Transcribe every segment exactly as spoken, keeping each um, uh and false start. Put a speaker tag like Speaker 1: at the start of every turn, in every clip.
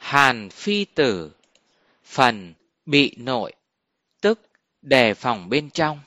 Speaker 1: Hàn Phi Tử. Phần bị nội, tức đề phòng bên trong.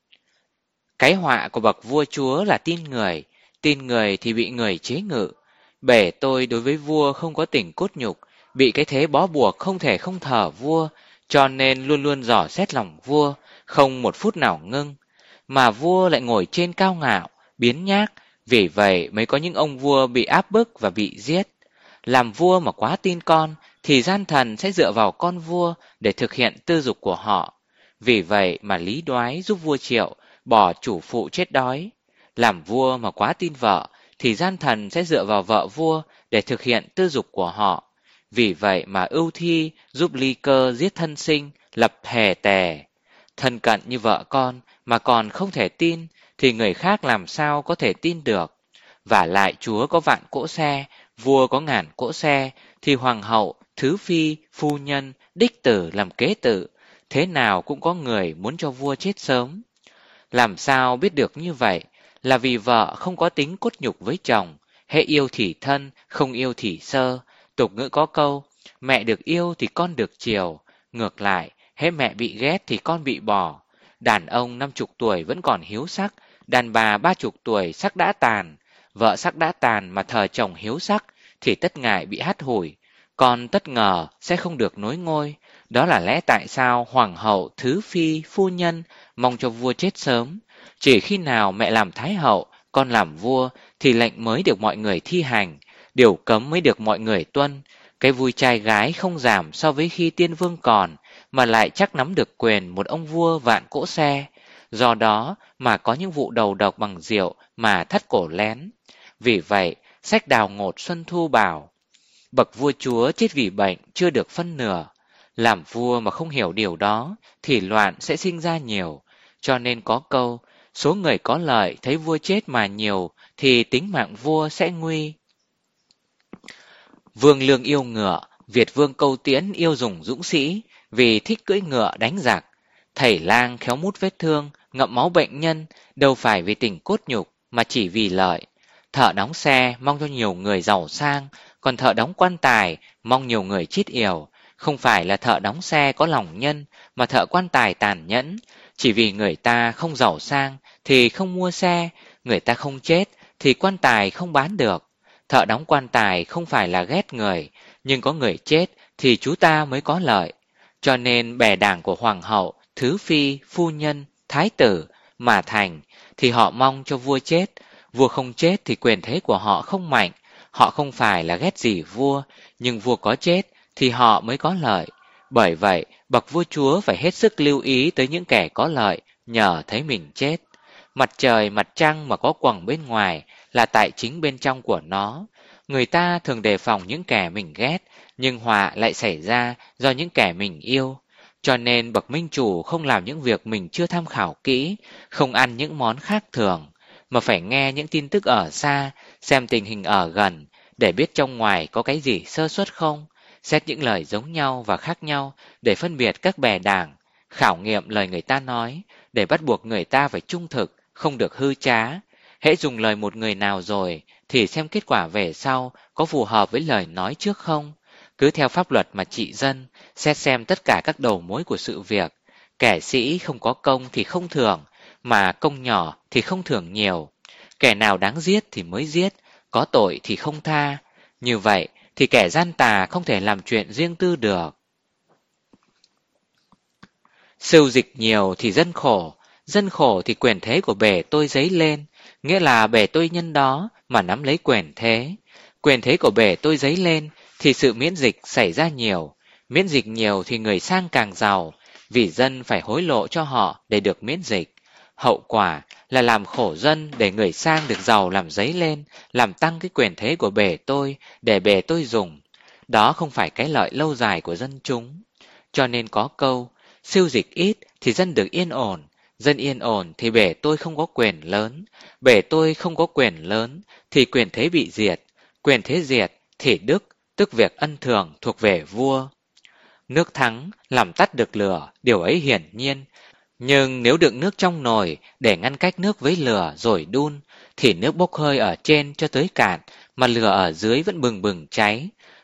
Speaker 1: Cái họa của bậc vua chúa là tin người, tin người thì bị người chế ngự. Bể tôi đối với vua không có tình cốt nhục, bị cái thế bó buộc không thể không thờ vua, cho nên luôn luôn dò xét lòng vua, không một phút nào ngưng. Mà vua lại ngồi trên cao ngạo, biến nhác, vì vậy mới có những ông vua bị áp bức và bị giết. Làm vua mà quá tin con, thì gian thần sẽ dựa vào con vua để thực hiện tư dục của họ. Vì vậy mà Lý Đoái giúp vua Triệu bỏ chủ phụ chết đói. Làm vua mà quá tin vợ, thì gian thần sẽ dựa vào vợ vua để thực hiện tư dục của họ. Vì vậy mà Ưu Thi giúp Ly Cơ giết thân sinh, lập hề tề. Thân cận như vợ con mà còn không thể tin, thì người khác làm sao có thể tin được. Vả lại chúa có vạn cỗ xe, vua có ngàn cỗ xe, thì hoàng hậu, thứ phi, phu nhân, đích tử làm kế tử, thế nào cũng có người muốn cho vua chết sớm. Làm sao biết được như vậy? Là vì vợ không có tính cốt nhục với chồng, hễ yêu thì thân, không yêu thì sơ. Tục ngữ có câu, mẹ được yêu thì con được chiều, ngược lại, hễ mẹ bị ghét thì con bị bỏ. Đàn ông năm chục tuổi vẫn còn hiếu sắc, đàn bà ba chục tuổi sắc đã tàn. Vợ sắc đã tàn mà thờ chồng hiếu sắc, thì tất ngại bị hắt hủi, còn tất ngờ sẽ không được nối ngôi. Đó là lẽ tại sao hoàng hậu, thứ phi, phu nhân mong cho vua chết sớm. Chỉ khi nào mẹ làm thái hậu, con làm vua, thì lệnh mới được mọi người thi hành, điều cấm mới được mọi người tuân. Cái vui trai gái không giảm so với khi tiên vương còn, mà lại chắc nắm được quyền một ông vua vạn cỗ xe. Do đó mà có những vụ đầu độc bằng rượu mà thắt cổ lén. Vì vậy, sách Đào Ngột Xuân Thu bảo, bậc vua chúa chết vì bệnh chưa được phân nửa. Làm vua mà không hiểu điều đó, thì loạn sẽ sinh ra nhiều. Cho nên có câu, số người có lợi thấy vua chết mà nhiều, thì tính mạng vua sẽ nguy. Vương Lương yêu ngựa, Việt Vương Câu Tiễn yêu dùng dũng sĩ, vì thích cưỡi ngựa đánh giặc. Thầy lang khéo mút vết thương, ngậm máu bệnh nhân, đâu phải vì tình cốt nhục, mà chỉ vì lợi. Thợ đóng xe mong cho nhiều người giàu sang, còn thợ đóng quan tài mong nhiều người chết yểu. Không phải là thợ đóng xe có lòng nhân, mà thợ quan tài tàn nhẫn. Chỉ vì người ta không giàu sang thì không mua xe, người ta không chết thì quan tài không bán được. Thợ đóng quan tài không phải là ghét người, nhưng có người chết thì chú ta mới có lợi. Cho nên bè đảng của hoàng hậu, thứ phi, phu nhân, thái tử mà thành, thì họ mong cho vua chết. Vua không chết thì quyền thế của họ không mạnh. Họ không phải là ghét gì vua, nhưng vua có chết thì họ mới có lợi. Bởi vậy, bậc vua chúa phải hết sức lưu ý tới những kẻ có lợi, nhờ thấy mình chết. Mặt trời, mặt trăng mà có quầng bên ngoài là tại chính bên trong của nó. Người ta thường đề phòng những kẻ mình ghét, nhưng họa lại xảy ra do những kẻ mình yêu. Cho nên bậc minh chủ không làm những việc mình chưa tham khảo kỹ, không ăn những món khác thường, mà phải nghe những tin tức ở xa, xem tình hình ở gần, để biết trong ngoài có cái gì sơ suất không, xét những lời giống nhau và khác nhau để phân biệt các bè đảng, khảo nghiệm lời người ta nói, để bắt buộc người ta phải trung thực, không được hư trá. Hễ dùng lời một người nào rồi, thì xem kết quả về sau có phù hợp với lời nói trước không. Cứ theo pháp luật mà trị dân, xét xem tất cả các đầu mối của sự việc. Kẻ sĩ không có công thì không thưởng, mà công nhỏ thì không thưởng nhiều. Kẻ nào đáng giết thì mới giết, có tội thì không tha. Như vậy thì kẻ gian tà không thể làm chuyện riêng tư được. Sưu dịch nhiều thì dân khổ, dân khổ thì quyền thế của bề tôi dấy lên, nghĩa là bề tôi nhân đó mà nắm lấy quyền thế. Quyền thế của bề tôi dấy lên thì sự miễn dịch xảy ra nhiều, miễn dịch nhiều thì người sang càng giàu, vì dân phải hối lộ cho họ để được miễn dịch. Hậu quả là làm khổ dân để người sang được giàu làm dấy lên, làm tăng cái quyền thế của bề tôi để bề tôi dùng. Đó không phải cái lợi lâu dài của dân chúng. Cho nên có câu, siêu dịch ít thì dân được yên ổn, dân yên ổn thì bề tôi không có quyền lớn, bề tôi không có quyền lớn thì quyền thế bị diệt, quyền thế diệt thì đức, tức việc ân thường thuộc về vua. Nước thắng làm tắt được lửa, điều ấy hiển nhiên. Nhưng nếu đựng nước trong nồi để ngăn cách nước với lửa rồi đun, thì nước bốc hơi ở trên cho tới cạn, mà lửa ở dưới vẫn bừng bừng cháy.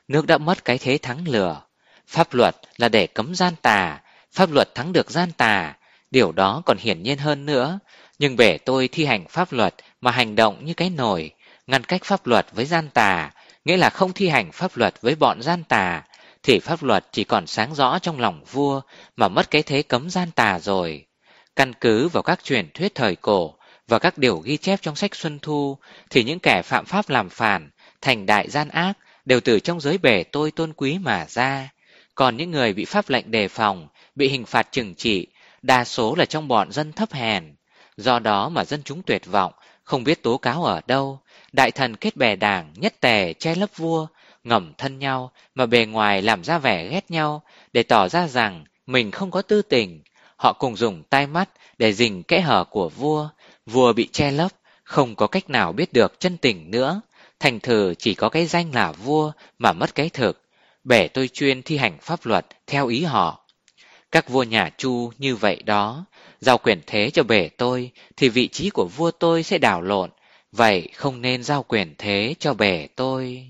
Speaker 1: Nước đã mất cái thế thắng lửa. Pháp luật là để cấm gian tà, pháp luật thắng được gian tà, điều đó còn hiển nhiên hơn nữa. Nhưng bể tôi thi hành pháp luật mà hành động như cái nồi, ngăn cách pháp luật với gian tà, nghĩa là không thi hành pháp luật với bọn gian tà, thì pháp luật chỉ còn sáng rõ trong lòng vua mà mất cái thế cấm gian tà rồi. Căn cứ vào các truyền thuyết thời cổ và các điều ghi chép trong sách Xuân Thu, thì những kẻ phạm pháp làm phản, thành đại gian ác đều từ trong giới bể tôi tôn quý mà ra. Còn những người bị pháp lệnh đề phòng, bị hình phạt trừng trị, đa số là trong bọn dân thấp hèn. Do đó mà dân chúng tuyệt vọng, không biết tố cáo ở đâu. Đại thần kết bè đảng, nhất tề che lấp vua, ngầm thân nhau mà bề ngoài làm ra vẻ ghét nhau, để tỏ ra rằng mình không có tư tình. Họ cùng dùng tai mắt để rình kẽ hở của vua. Vua bị che lấp, không có cách nào biết được chân tình nữa. Thành thử chỉ có cái danh là vua mà mất cái thực. Bể tôi chuyên thi hành pháp luật theo ý họ. Các vua nhà Chu như vậy đó. Giao quyền thế cho bể tôi thì vị trí của vua tôi sẽ đảo lộn. Vậy không nên giao quyền thế cho bể tôi.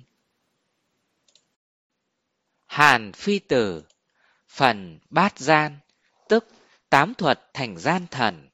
Speaker 1: Hàn Phi Tử. Phần bát gian, tức tám thuật thành gian thần.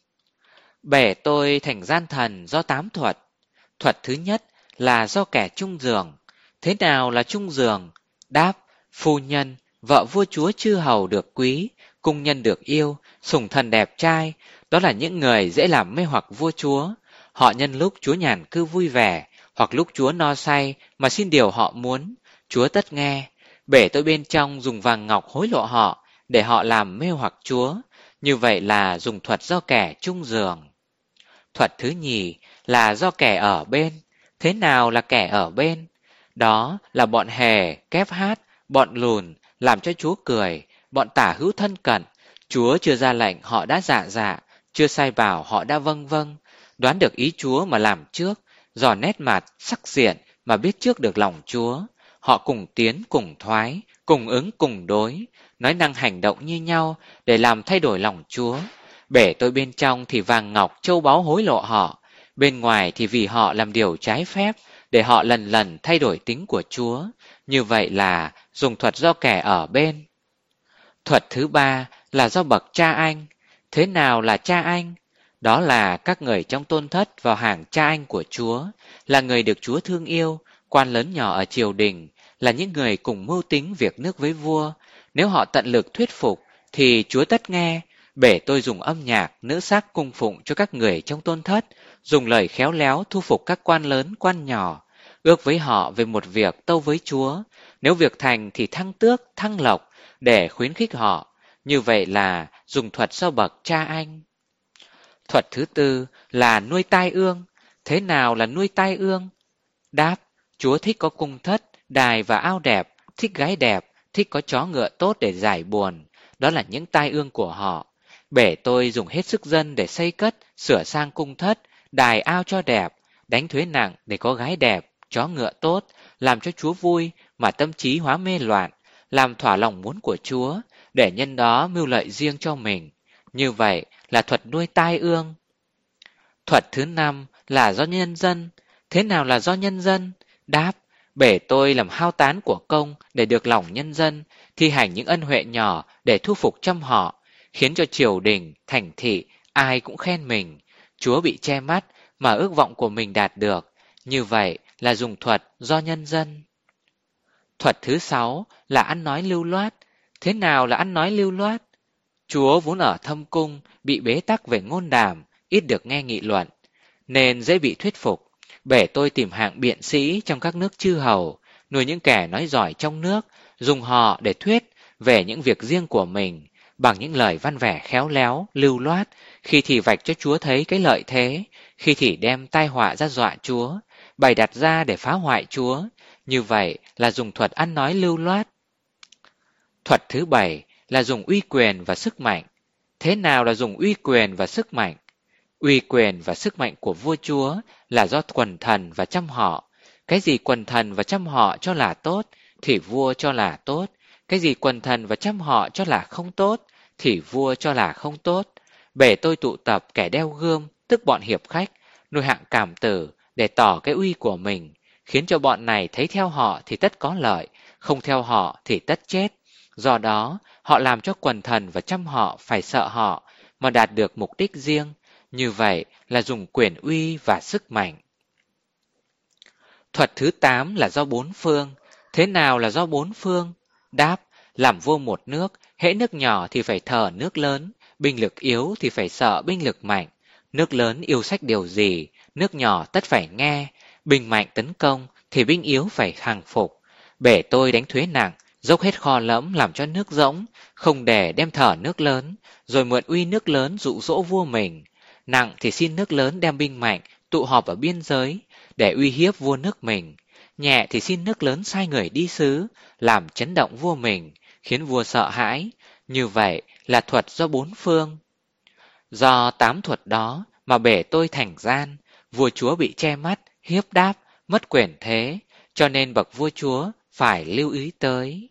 Speaker 1: Bể tôi thành gian thần do tám thuật. Thuật thứ nhất là do kẻ chung giường. Thế nào là chung giường? Đáp: phu nhân, vợ vua chúa chư hầu được quý, cung nhân được yêu, sủng thần đẹp trai, đó là những người dễ làm mê hoặc vua chúa. Họ nhân lúc chúa nhàn cư vui vẻ, hoặc lúc chúa no say mà xin điều họ muốn, chúa tất nghe. Bể tôi bên trong dùng vàng ngọc hối lộ họ, để họ làm mê hoặc chúa. Như vậy là dùng thuật do kẻ chung giường. Thuật thứ nhì là do kẻ ở bên. Thế nào là kẻ ở bên? Đó là bọn hề, kép hát, bọn lùn, làm cho chúa cười, bọn tả hữu thân cận. Chúa chưa ra lệnh họ đã dạ dạ, chưa sai bảo họ đã vâng vâng. Đoán được ý chúa mà làm trước, dò nét mặt, sắc diện mà biết trước được lòng chúa. Họ cùng tiến, cùng thoái, cùng ứng, cùng đối, nói năng hành động như nhau để làm thay đổi lòng chúa. Bể tôi bên trong thì vàng ngọc châu báu hối lộ họ, bên ngoài thì vì họ làm điều trái phép, để họ lần lần thay đổi tính của chúa. Như vậy là dùng thuật do kẻ ở bên. Thuật thứ ba là do bậc cha anh. Thế nào là cha anh? Đó là các người trong tôn thất vào hàng cha anh của chúa, là người được chúa thương yêu, quan lớn nhỏ ở triều đình, là những người cùng mưu tính việc nước với vua. Nếu họ tận lực thuyết phục thì chúa tất nghe. Bể tôi dùng âm nhạc, nữ sắc cung phụng cho các người trong tôn thất, dùng lời khéo léo thu phục các quan lớn, quan nhỏ, ước với họ về một việc tâu với chúa. Nếu việc thành thì thăng tước, thăng lộc, để khuyến khích họ. Như vậy là dùng thuật do bậc cha anh. Thuật thứ tư là nuôi tai ương. Thế nào là nuôi tai ương? Đáp: chúa thích có cung thất, đài và ao đẹp, thích gái đẹp, thích có chó ngựa tốt để giải buồn. Đó là những tai ương của họ. Bể tôi dùng hết sức dân để xây cất, sửa sang cung thất, đài ao cho đẹp, đánh thuế nặng để có gái đẹp, chó ngựa tốt, làm cho chúa vui mà tâm trí hóa mê loạn, làm thỏa lòng muốn của chúa, để nhân đó mưu lợi riêng cho mình. Như vậy là thuật nuôi tai ương. Thuật thứ năm là do nhân dân. Thế nào là do nhân dân? Đáp: bể tôi làm hao tán của công để được lòng nhân dân, thi hành những ân huệ nhỏ để thu phục trăm họ, khiến cho triều đình, thành thị, ai cũng khen mình. Chúa bị che mắt mà ước vọng của mình đạt được. Như vậy là dùng thuật do nhân dân. Thuật thứ sáu là ăn nói lưu loát. Thế nào là ăn nói lưu loát? Chúa vốn ở thâm cung, bị bế tắc về ngôn đàm, ít được nghe nghị luận, nên dễ bị thuyết phục. Bể tôi tìm hạng biện sĩ trong các nước chư hầu, nuôi những kẻ nói giỏi trong nước, dùng họ để thuyết về những việc riêng của mình, bằng những lời văn vẻ khéo léo, lưu loát, khi thì vạch cho chúa thấy cái lợi thế, khi thì đem tai họa ra dọa chúa, bày đặt ra để phá hoại chúa. Như vậy là dùng thuật ăn nói lưu loát. Thuật thứ bảy là dùng uy quyền và sức mạnh. Thế nào là dùng uy quyền và sức mạnh? Uy quyền và sức mạnh của vua chúa là do quần thần và trăm họ. Cái gì quần thần và trăm họ cho là tốt thì vua cho là tốt. Cái gì quần thần và trăm họ cho là không tốt thì vua cho là không tốt. Bể tôi tụ tập kẻ đeo gươm, tức bọn hiệp khách, nuôi hạng cảm tử để tỏ cái uy của mình. khiến cho bọn này thấy theo họ thì tất có lợi, không theo họ thì tất chết. Do đó, họ làm cho quần thần và trăm họ phải sợ họ mà đạt được mục đích riêng. Như vậy là dùng quyền uy và sức mạnh. Thuật thứ tám là do bốn phương. Thế nào là do bốn phương? Đáp, làm vua một nước, hễ nước nhỏ thì phải thờ nước lớn, binh lực yếu thì phải sợ binh lực mạnh. Nước lớn yêu sách điều gì, nước nhỏ tất phải nghe. Binh mạnh tấn công thì binh yếu phải hàng phục. Bể tôi đánh thuế nặng, dốc hết kho lẫm làm cho nước rỗng, không để đem thờ nước lớn, rồi mượn uy nước lớn dụ dỗ vua mình. Nặng thì xin nước lớn đem binh mạnh tụ họp ở biên giới để uy hiếp vua nước mình. Nhẹ thì xin nước lớn sai người đi sứ, làm chấn động vua mình, khiến vua sợ hãi. Như vậy là thuật do bốn phương. Do tám thuật đó mà bể tôi thành gian, vua chúa bị che mắt, hiếp đáp, mất quyền thế, cho nên bậc vua chúa phải lưu ý tới.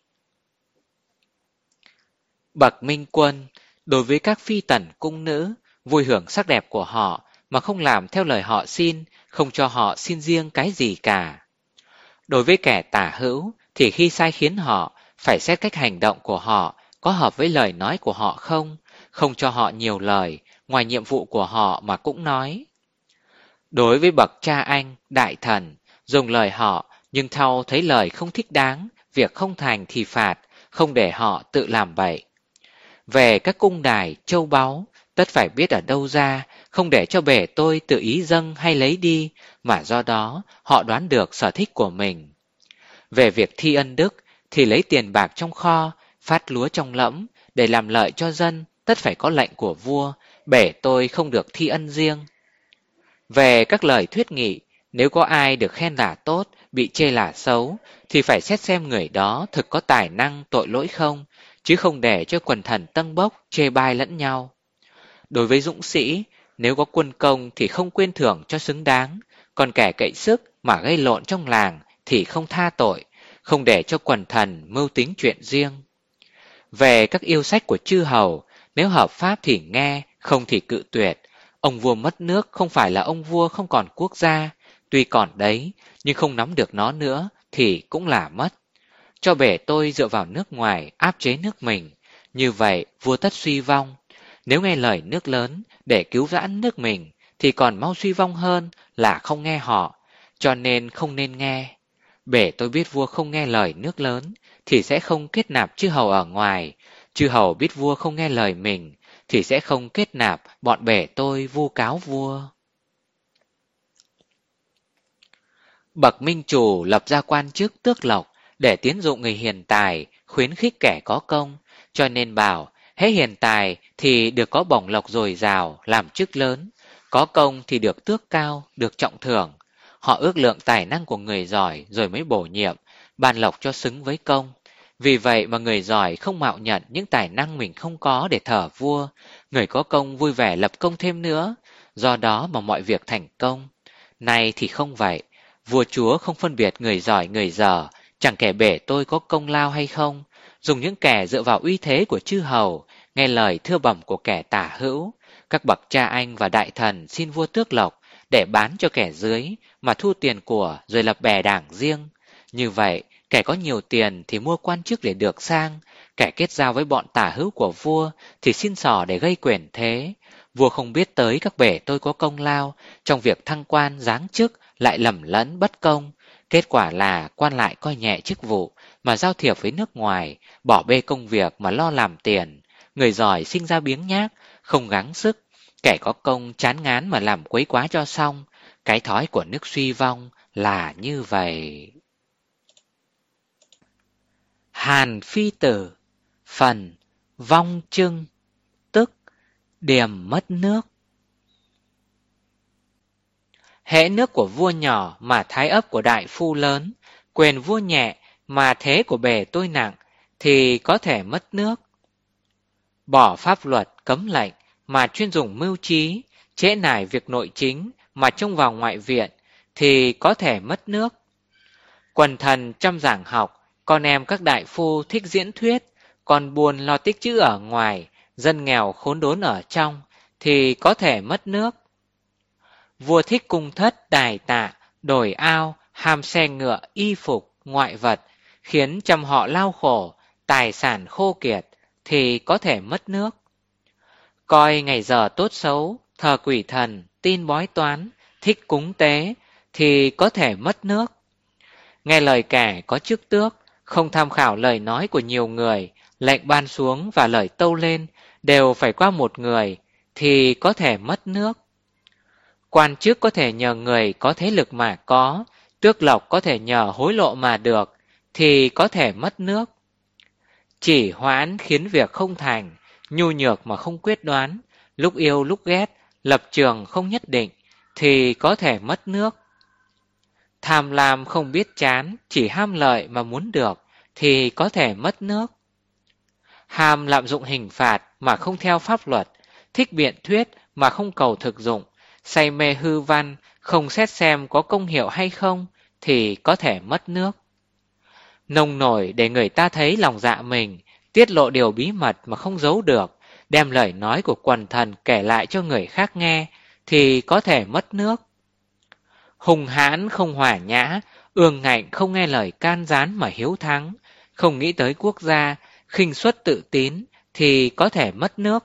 Speaker 1: Bậc minh quân, đối với các phi tần cung nữ, vui hưởng sắc đẹp của họ mà không làm theo lời họ xin, không cho họ xin riêng cái gì cả. Đối với kẻ tả hữu thì khi sai khiến họ, phải xét cách hành động của họ có hợp với lời nói của họ không, không cho họ nhiều lời, ngoài nhiệm vụ của họ mà cũng nói. Đối với bậc cha anh, đại thần, dùng lời họ nhưng thau thấy lời không thích đáng, việc không thành thì phạt, không để họ tự làm bậy. Về các cung đài, châu báu, tất phải biết ở đâu ra, không để cho bể tôi tự ý dâng hay lấy đi, mà do đó họ đoán được sở thích của mình. Về việc thi ân đức, thì lấy tiền bạc trong kho, phát lúa trong lẫm, để làm lợi cho dân, tất phải có lệnh của vua, bể tôi không được thi ân riêng. Về các lời thuyết nghị, nếu có ai được khen là tốt, bị chê là xấu, thì phải xét xem người đó thực có tài năng tội lỗi không, chứ không để cho quần thần tâng bốc, chê bai lẫn nhau. Đối với dũng sĩ, nếu có quân công thì không quên thưởng cho xứng đáng, còn kẻ cậy sức mà gây lộn trong làng thì không tha tội, không để cho quần thần mưu tính chuyện riêng. Về các yêu sách của chư hầu, nếu hợp pháp thì nghe, không thì cự tuyệt. Ông vua mất nước không phải là ông vua không còn quốc gia, tuy còn đấy, nhưng không nắm được nó nữa thì cũng là mất. Cho bể tôi dựa vào nước ngoài áp chế nước mình, như vậy vua tất suy vong. Nếu nghe lời nước lớn để cứu vãn nước mình thì còn mau suy vong hơn là không nghe họ, cho nên không nên nghe. Bể tôi biết vua không nghe lời nước lớn thì sẽ không kết nạp chư hầu ở ngoài, chư hầu biết vua không nghe lời mình thì sẽ không kết nạp bọn bể tôi vu cáo vua. Bậc minh chủ lập ra quan chức tước lộc để tiến dụng người hiền tài, khuyến khích kẻ có công, cho nên bảo hễ hiền tài thì được có bổng lộc dồi dào, làm chức lớn, có công thì được tước cao, được trọng thưởng. Họ ước lượng tài năng của người giỏi rồi mới bổ nhiệm, ban lộc cho xứng với công. Vì vậy mà người giỏi không mạo nhận những tài năng mình không có để thờ vua, người có công vui vẻ lập công thêm nữa, do đó mà mọi việc thành công. Nay thì không vậy, vua chúa không phân biệt người giỏi người dở, chẳng kể bể tôi có công lao hay không, dùng những kẻ dựa vào uy thế của chư hầu, nghe lời thưa bẩm của kẻ tả hữu, các bậc cha anh và đại thần xin vua tước lộc để bán cho kẻ dưới mà thu tiền của rồi lập bè đảng riêng. Như vậy, kẻ có nhiều tiền thì mua quan chức để được sang, kẻ kết giao với bọn tả hữu của vua thì xin xỏ để gây quyền thế. Vua không biết tới các bể tôi có công lao, trong việc thăng quan giáng chức lại lầm lẫn bất công. Kết quả là quan lại coi nhẹ chức vụ mà giao thiệp với nước ngoài, bỏ bê công việc mà lo làm tiền. Người giỏi sinh ra biếng nhác, không gắng sức, kẻ có công chán ngán mà làm quấy quá cho xong. Cái thói của nước suy vong là như vậy. Hàn Phi Tử, phần vong trưng, tức điềm mất nước. Hễ nước của vua nhỏ mà thái ấp của đại phu lớn, quyền vua nhẹ mà thế của bề tôi nặng, thì có thể mất nước. Bỏ pháp luật cấm lệnh mà chuyên dùng mưu trí, trễ nải việc nội chính mà trông vào ngoại viện, thì có thể mất nước. Quần thần chăm giảng học, con em các đại phu thích diễn thuyết, còn buồn lo tích chữ ở ngoài, dân nghèo khốn đốn ở trong, thì có thể mất nước. Vua thích cung thất, đài tạ, đồi ao, ham xe ngựa, y phục, ngoại vật, khiến trăm họ lao khổ, tài sản khô kiệt, thì có thể mất nước. Coi ngày giờ tốt xấu, thờ quỷ thần, tin bói toán, thích cúng tế, thì có thể mất nước. Nghe lời kẻ có chức tước, không tham khảo lời nói của nhiều người, lệnh ban xuống và lời tâu lên đều phải qua một người, thì có thể mất nước. Quan chức có thể nhờ người có thế lực mà có, tước lộc có thể nhờ hối lộ mà được, thì có thể mất nước. Chỉ hoãn khiến việc không thành, nhu nhược mà không quyết đoán, lúc yêu lúc ghét, lập trường không nhất định, thì có thể mất nước. Tham lam không biết chán, chỉ ham lợi mà muốn được, thì có thể mất nước. Ham lạm dụng hình phạt mà không theo pháp luật, thích biện thuyết mà không cầu thực dụng, say mê hư văn, không xét xem có công hiệu hay không, thì có thể mất nước. Nông nổi để người ta thấy lòng dạ mình, tiết lộ điều bí mật mà không giấu được, đem lời nói của quần thần kể lại cho người khác nghe, thì có thể mất nước. Hùng hãn không hòa nhã, ương ngạnh không nghe lời can gián mà hiếu thắng, không nghĩ tới quốc gia, khinh suất tự tín, thì có thể mất nước.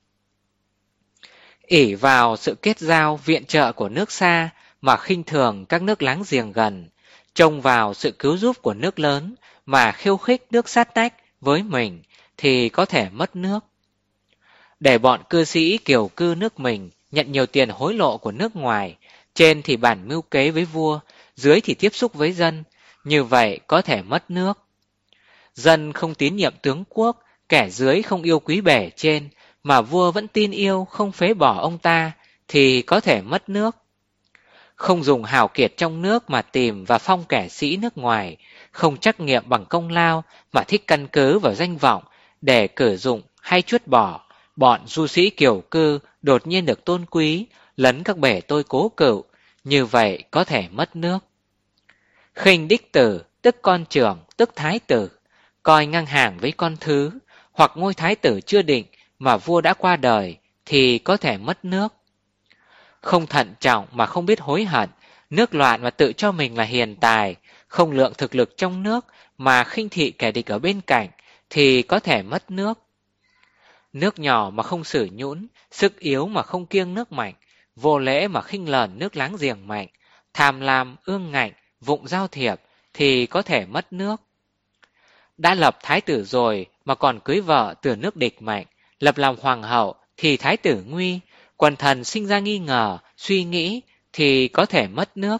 Speaker 1: Ỷ vào sự kết giao viện trợ của nước xa mà khinh thường các nước láng giềng gần, trông vào sự cứu giúp của nước lớn mà khiêu khích nước sát nách với mình, thì có thể mất nước. Để bọn cư sĩ kiều cư nước mình nhận nhiều tiền hối lộ của nước ngoài, trên thì bàn mưu kế với vua, dưới thì tiếp xúc với dân, như vậy có thể mất nước. Dân không tín nhiệm tướng quốc, kẻ dưới không yêu quý bề trên, mà vua vẫn tin yêu không phế bỏ ông ta, thì có thể mất nước. Không dùng hào kiệt trong nước mà tìm và phong kẻ sĩ nước ngoài, không trắc nghiệm bằng công lao mà thích căn cứ vào danh vọng để cử dụng hay chuất bỏ, bọn du sĩ kiều cư đột nhiên được tôn quý, lấn các bể tôi cố cựu, như vậy có thể mất nước. Khinh đích tử, tức con trưởng, tức thái tử, coi ngang hàng với con thứ, hoặc ngôi thái tử chưa định mà vua đã qua đời, thì có thể mất nước. Không thận trọng mà không biết hối hận, nước loạn mà tự cho mình là hiền tài, không lượng thực lực trong nước mà khinh thị kẻ địch ở bên cạnh, thì có thể mất nước. Nước nhỏ mà không xử nhũn, sức yếu mà không kiêng nước mạnh, vô lễ mà khinh lờn nước láng giềng mạnh, tham lam, ương ngạnh, vụng giao thiệp, thì có thể mất nước. Đã lập thái tử rồi mà còn cưới vợ từ nước địch mạnh, lập làm hoàng hậu thì thái tử nguy, quần thần sinh ra nghi ngờ, suy nghĩ, thì có thể mất nước.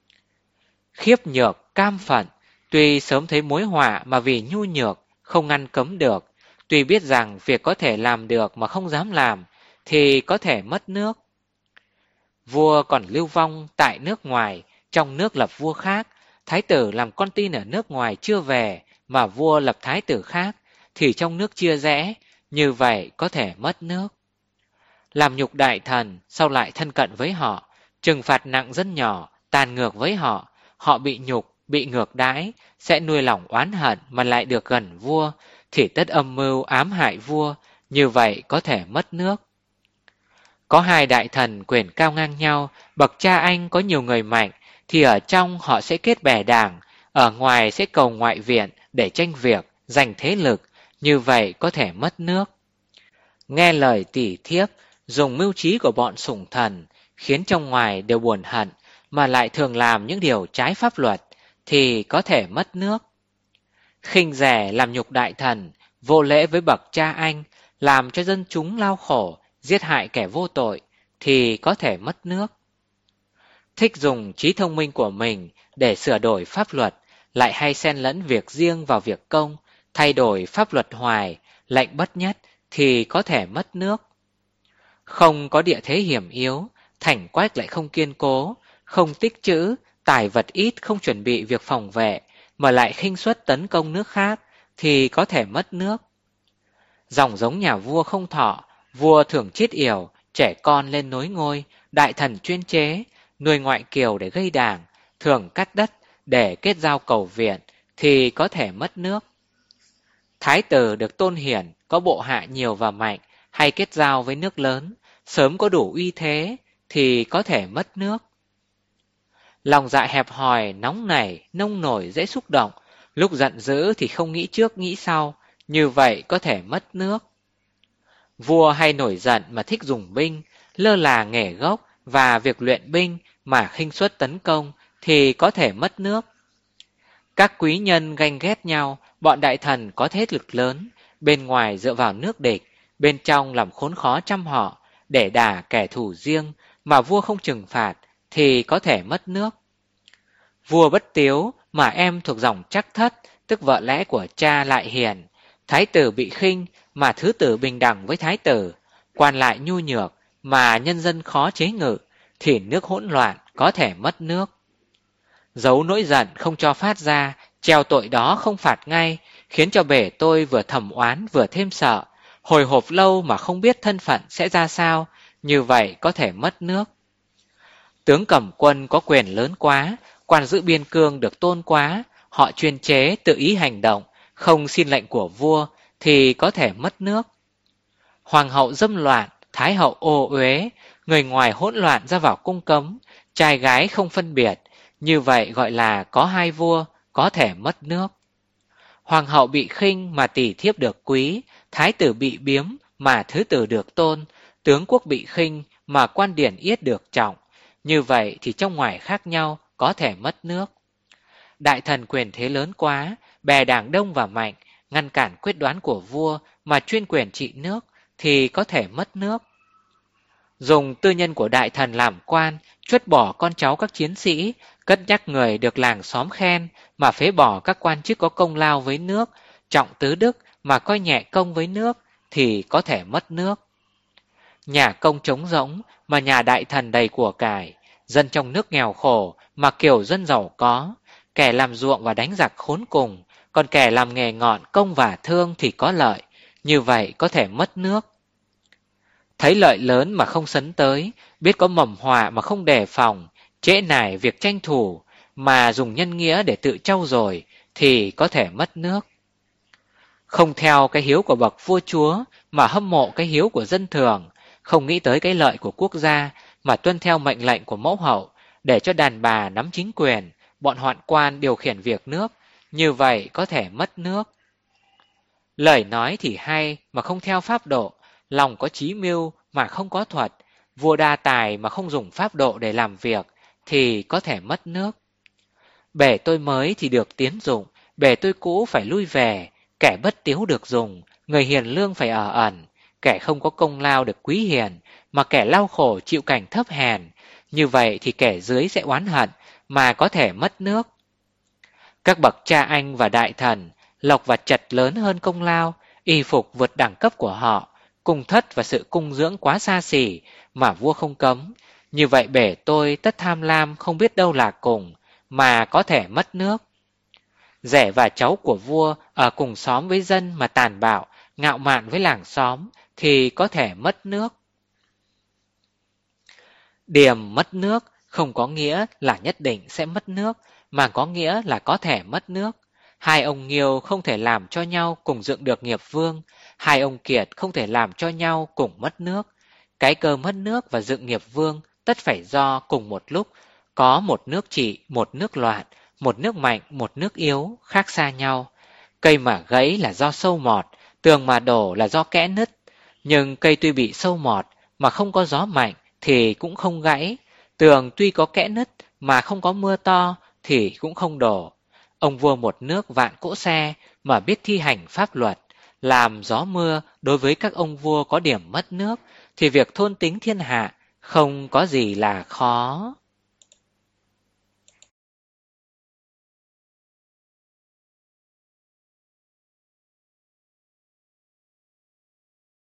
Speaker 1: Khiếp nhược, cam phận, tuy sớm thấy mối họa mà vì nhu nhược, không ngăn cấm được, tuy biết rằng việc có thể làm được mà không dám làm, thì có thể mất nước. Vua còn lưu vong tại nước ngoài, trong nước lập vua khác, thái tử làm con tin ở nước ngoài chưa về, mà vua lập thái tử khác, thì trong nước chia rẽ, như vậy có thể mất nước. Làm nhục đại thần, sau lại thân cận với họ, trừng phạt nặng dân nhỏ, tàn ngược với họ, họ bị nhục, bị ngược đãi, sẽ nuôi lòng oán hận mà lại được gần vua, thì tất âm mưu ám hại vua, như vậy có thể mất nước. Có hai đại thần quyền cao ngang nhau, bậc cha anh có nhiều người mạnh, thì ở trong họ sẽ kết bè đảng, ở ngoài sẽ cầu ngoại viện để tranh việc, giành thế lực, như vậy có thể mất nước. Nghe lời tỉ thiếp, dùng mưu trí của bọn sủng thần, khiến trong ngoài đều buồn hận, mà lại thường làm những điều trái pháp luật, thì có thể mất nước. Khinh rẻ làm nhục đại thần, vô lễ với bậc cha anh, làm cho dân chúng lao khổ, giết hại kẻ vô tội, thì có thể mất nước. Thích dùng trí thông minh của mình để sửa đổi pháp luật, lại hay xen lẫn việc riêng vào việc công, thay đổi pháp luật hoài, lệnh bất nhất, thì có thể mất nước. Không có địa thế hiểm yếu, thành quách lại không kiên cố, không tích trữ, tài vật ít không chuẩn bị việc phòng vệ, mà lại khinh suất tấn công nước khác, thì có thể mất nước. Dòng giống nhà vua không thọ, vua thường chết yểu, trẻ con lên nối ngôi, đại thần chuyên chế, nuôi ngoại kiều để gây đảng, thường cắt đất để kết giao cầu viện, thì có thể mất nước. Thái tử được tôn hiển, có bộ hạ nhiều và mạnh, hay kết giao với nước lớn, sớm có đủ uy thế, thì có thể mất nước. Lòng dạ hẹp hòi, nóng nảy, nông nổi dễ xúc động, lúc giận dữ thì không nghĩ trước nghĩ sau, như vậy có thể mất nước. Vua hay nổi giận mà thích dùng binh, lơ là nghề gốc và việc luyện binh mà khinh suất tấn công thì có thể mất nước. Các quý nhân ganh ghét nhau, bọn đại thần có thế lực lớn, bên ngoài dựa vào nước địch, bên trong làm khốn khó trăm họ, để đả kẻ thù riêng mà vua không trừng phạt thì có thể mất nước. Vua bất tiếu mà em thuộc dòng Trắc Thất, tức vợ lẽ của cha lại hiền, thái tử bị khinh mà thứ tử bình đẳng với thái tử, quan lại nhu nhược mà nhân dân khó chế ngự, thì nước hỗn loạn có thể mất nước. Giấu nỗi giận không cho phát ra, treo tội đó không phạt ngay, khiến cho bể tôi vừa thầm oán vừa thêm sợ, hồi hộp lâu mà không biết thân phận sẽ ra sao, như vậy có thể mất nước. Tướng cầm quân có quyền lớn quá, quan giữ biên cương được tôn quá, họ chuyên chế tự ý hành động, không xin lệnh của vua thì có thể mất nước. Hoàng hậu dâm loạn, thái hậu ô uế, người ngoài hỗn loạn ra vào cung cấm, trai gái không phân biệt, như vậy gọi là có hai vua, có thể mất nước. Hoàng hậu bị khinh mà tỷ thiếp được quý, thái tử bị biếm mà thứ tử được tôn, tướng quốc bị khinh mà quan điển yết được trọng, như vậy thì trong ngoài khác nhau có thể mất nước. Đại thần quyền thế lớn quá, bè đảng đông và mạnh, ngăn cản quyết đoán của vua mà chuyên quyền trị nước thì có thể mất nước. Dùng tư nhân của đại thần làm quan, truất bỏ con cháu các chiến sĩ, cất nhắc người được làng xóm khen mà phế bỏ các quan chức có công lao với nước, trọng tứ đức mà coi nhẹ công với nước thì có thể mất nước. Nhà công trống rỗng mà nhà đại thần đầy của cải, dân trong nước nghèo khổ mà kiểu dân giàu có, kẻ làm ruộng và đánh giặc khốn cùng, còn kẻ làm nghề ngọn công và thương thì có lợi, như vậy có thể mất nước. Thấy lợi lớn mà không sấn tới, biết có mầm họa mà không đề phòng, trễ nải việc tranh thủ mà dùng nhân nghĩa để tự trau dồi thì có thể mất nước. Không theo cái hiếu của bậc vua chúa mà hâm mộ cái hiếu của dân thường, không nghĩ tới cái lợi của quốc gia mà tuân theo mệnh lệnh của mẫu hậu, để cho đàn bà nắm chính quyền, bọn hoạn quan điều khiển việc nước, như vậy có thể mất nước. Lời nói thì hay mà không theo pháp độ, lòng có chí mưu mà không có thuật, vua đa tài mà không dùng pháp độ để làm việc thì có thể mất nước. Bể tôi mới thì được tiến dụng, bể tôi cũ phải lui về, kẻ bất tiếu được dùng, người hiền lương phải ở ẩn, kẻ không có công lao được quý hiền, mà kẻ lao khổ chịu cảnh thấp hèn, như vậy thì kẻ dưới sẽ oán hận mà có thể mất nước. Các bậc cha anh và đại thần, lộc và trật lớn hơn công lao, y phục vượt đẳng cấp của họ, cung thất và sự cung dưỡng quá xa xỉ mà vua không cấm, như vậy bể tôi tất tham lam không biết đâu là cùng mà có thể mất nước. Rể và cháu của vua ở cùng xóm với dân mà tàn bạo, ngạo mạn với làng xóm thì có thể mất nước. Điềm mất nước không có nghĩa là nhất định sẽ mất nước, mà có nghĩa là có thể mất nước. Hai ông Nghiêu không thể làm cho nhau cùng dựng được nghiệp vương, hai ông Kiệt không thể làm cho nhau cùng mất nước. Cái cơ mất nước và dựng nghiệp vương tất phải do cùng một lúc có một nước trị, một nước loạn, một nước mạnh, một nước yếu, khác xa nhau. Cây mà gãy là do sâu mọt, tường mà đổ là do kẽ nứt. Nhưng cây tuy bị sâu mọt mà không có gió mạnh thì cũng không gãy. Tường tuy có kẽ nứt mà không có mưa to thì cũng không đổ. Ông vua một nước vạn cỗ xe mà biết thi hành pháp luật, làm gió mưa đối với các ông vua có điểm mất nước, thì việc thôn tính thiên hạ không có gì là khó.